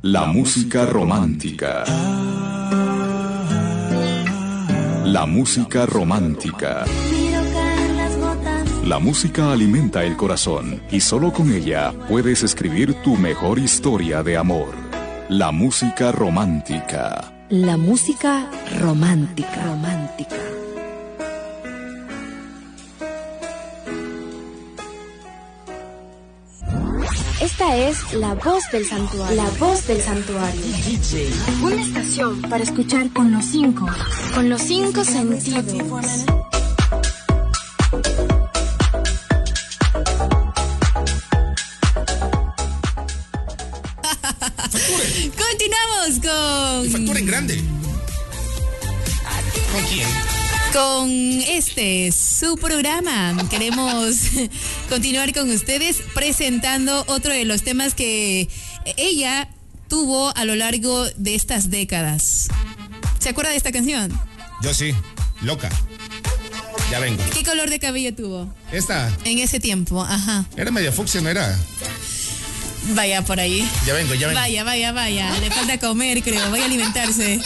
La música romántica. La música romántica. La música alimenta el corazón y solo con ella puedes escribir tu mejor historia de amor. La música romántica. La música romántica. Romántica. Esta es La Voz del Santuario. La Voz del Santuario. Una estación para escuchar con los cinco sentidos. Continuamos con... Y factura en grande. ¿Con quién? Con su programa. Queremos continuar con ustedes presentando otro de los temas que ella tuvo a lo largo de estas décadas. ¿Se acuerda de esta canción? Yo sí, loca. Ya vengo. ¿Qué color de cabello tuvo? Esta. En ese tiempo, ajá. Era media fucsia, ¿no era? Vaya por ahí. Ya vengo. Vaya. Le falta comer, creo. Vaya a alimentarse.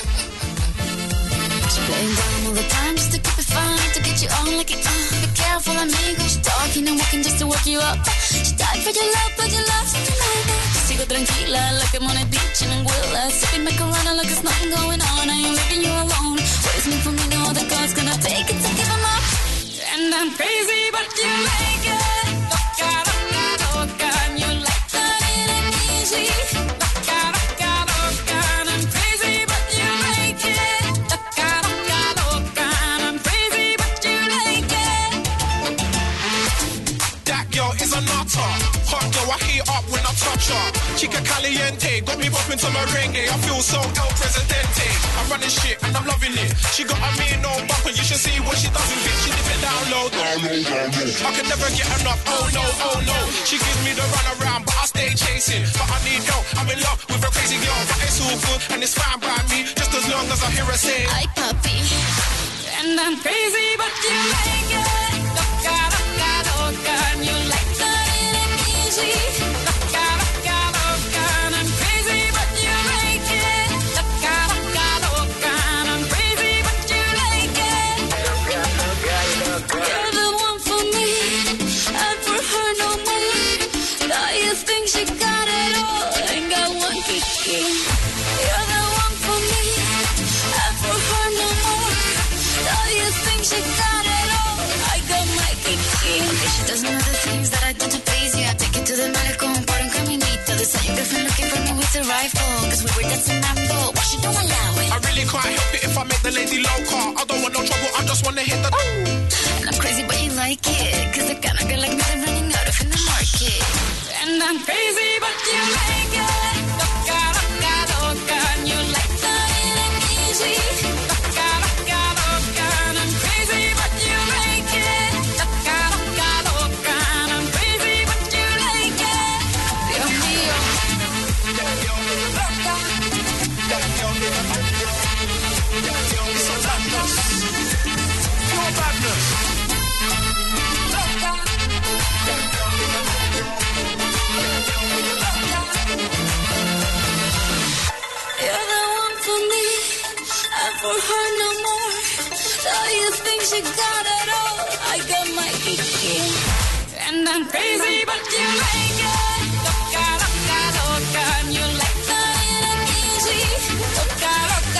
Sigo tranquila, like I'm on a beach in Anguilla. Sipping macarona like there's nothing going on. I ain't leaving you alone. What is meant for me, no other God's gonna take it, so give them up. And I'm crazy, but you like it. Loca, and you like that it ain't easy. Loca, and I'm crazy, but you like it. Loca, and I'm crazy, but you like it. That girl is a nutter. Hot girl, I heat up when I touch her. Chica caliente, got me bopping to merengue. I feel so El Presidente. I'm running shit and I'm loving it. She got a mean no bump and you should see what she does with it. She dip it down low. I can never get enough. Oh no. She gives me the run around, but I stay chasing. But I need help. I'm in love with a crazy girl, but it's all good and it's fine by me. Just as long as I hear her say, Ay, papi. And I'm crazy, but you like it. Loca, and you like that it ain't easy. Loca, and I'm crazy, but you like it. Loca, and I'm crazy, but you like it. You're the one for me, and for her no more. Now you think she got it all, ain't got one kiki. You're the one for me, and for her no more. Now you think she got it all, I got my kiki. Okay, she does know the things that I do to please you. I take it to the malecón, por un caminito. Decide your girlfriend looking for me with a rifle, cause we were dancing mambo. Why she don't allow it? I really can't help it if I make the lady loca. I don't want no trouble, I just wanna hit the And I'm crazy, but you like it, cause the kind of girl like me they're running out of in the market. And I'm crazy, but you like it. Loca, and you like that it ain't easy. Loca, and I'm crazy, but you like it. Loca, and I'm crazy, but you like it. Dios mío. You're the one for me, and for her no more. Now you think she got it all, I got my kiki. And I'm crazy, but you like it. Loca, and you like that it ain't easy. Loca.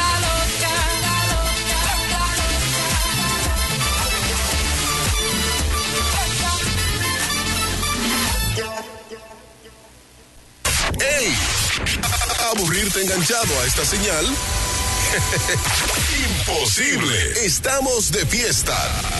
¡Ey! ¿Aburrirte enganchado a esta señal? ¡Imposible! Estamos de fiesta.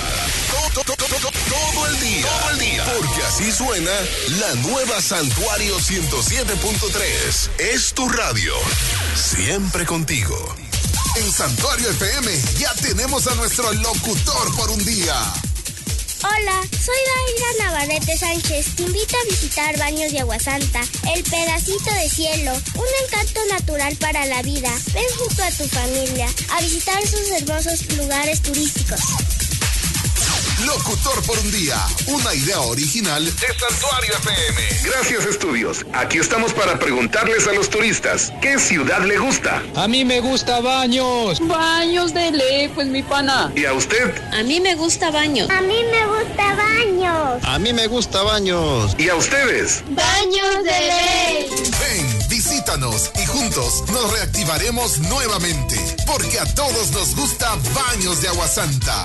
Todo el día. Porque así suena la nueva Santuario 107.3. Es tu radio. Siempre contigo. En Santuario FM ya tenemos a nuestro locutor por un día. Hola, soy Daira Navarrete Sánchez. Te invito a visitar Baños de Aguasanta, el pedacito de cielo, un encanto natural para la vida. Ven junto a tu familia a visitar sus hermosos lugares turísticos. Locutor por un día, una idea original de Santuario FM. Gracias, estudios. Aquí estamos para preguntarles a los turistas, ¿qué ciudad le gusta? A mí me gusta Baños. Baños de ley, pues mi pana. ¿Y a usted? A mí me gusta Baños. A mí me gusta Baños. A mí me gusta Baños. ¿Y a ustedes? Baños de ley. Ven, visítanos y juntos nos reactivaremos nuevamente, porque a todos nos gusta Baños de Agua Santa.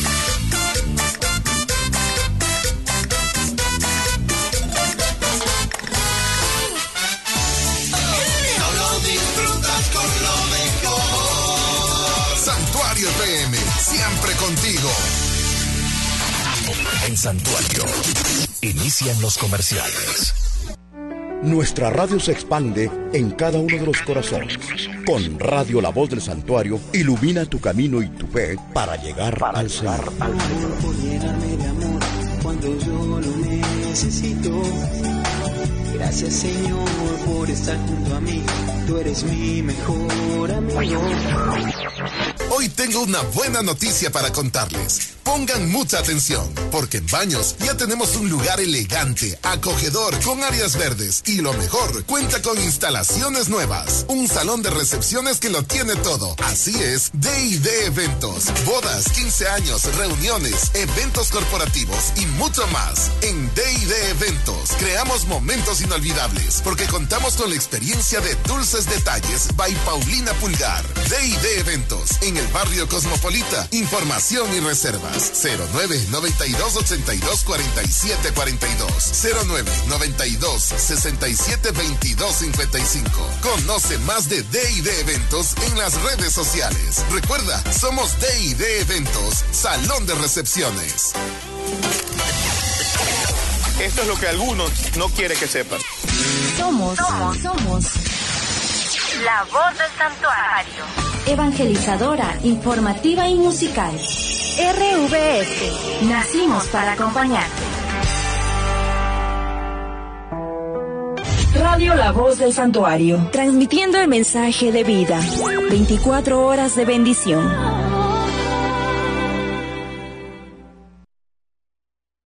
Santuario FM, siempre contigo. En Santuario, inician los comerciales. Nuestra radio se expande en cada uno de los corazones. Con Radio La Voz del Santuario, ilumina tu camino y tu fe para llegar al Señor. Lléname de amor cuando yo lo necesito. Gracias, Señor, por estar junto a mí. Tú eres mi mejor amigo. Hoy tengo una buena noticia para contarles. Pongan mucha atención, porque en Baños ya tenemos un lugar elegante, acogedor, con áreas verdes y lo mejor, cuenta con instalaciones nuevas. Un salón de recepciones que lo tiene todo. Así es, D&D Eventos, bodas, 15 años, reuniones, eventos corporativos y mucho más. En D&D Eventos creamos momentos inolvidables, porque contamos con la experiencia de Dulces Detalles by Paulina Pulgar. D&D Eventos, en el barrio Cosmopolita. Información y reservas 09-92-82-47-42, 09-92-67-22-55. Conoce más de D&D Eventos en las redes sociales. Recuerda, somos D&D Eventos, salón de recepciones. Esto es lo que algunos no quieren que sepan. Somos la voz del santuario. Evangelizadora, informativa y musical. RVS. Nacimos para acompañarte. Radio La Voz del Santuario, transmitiendo el mensaje de vida. 24 horas de bendición.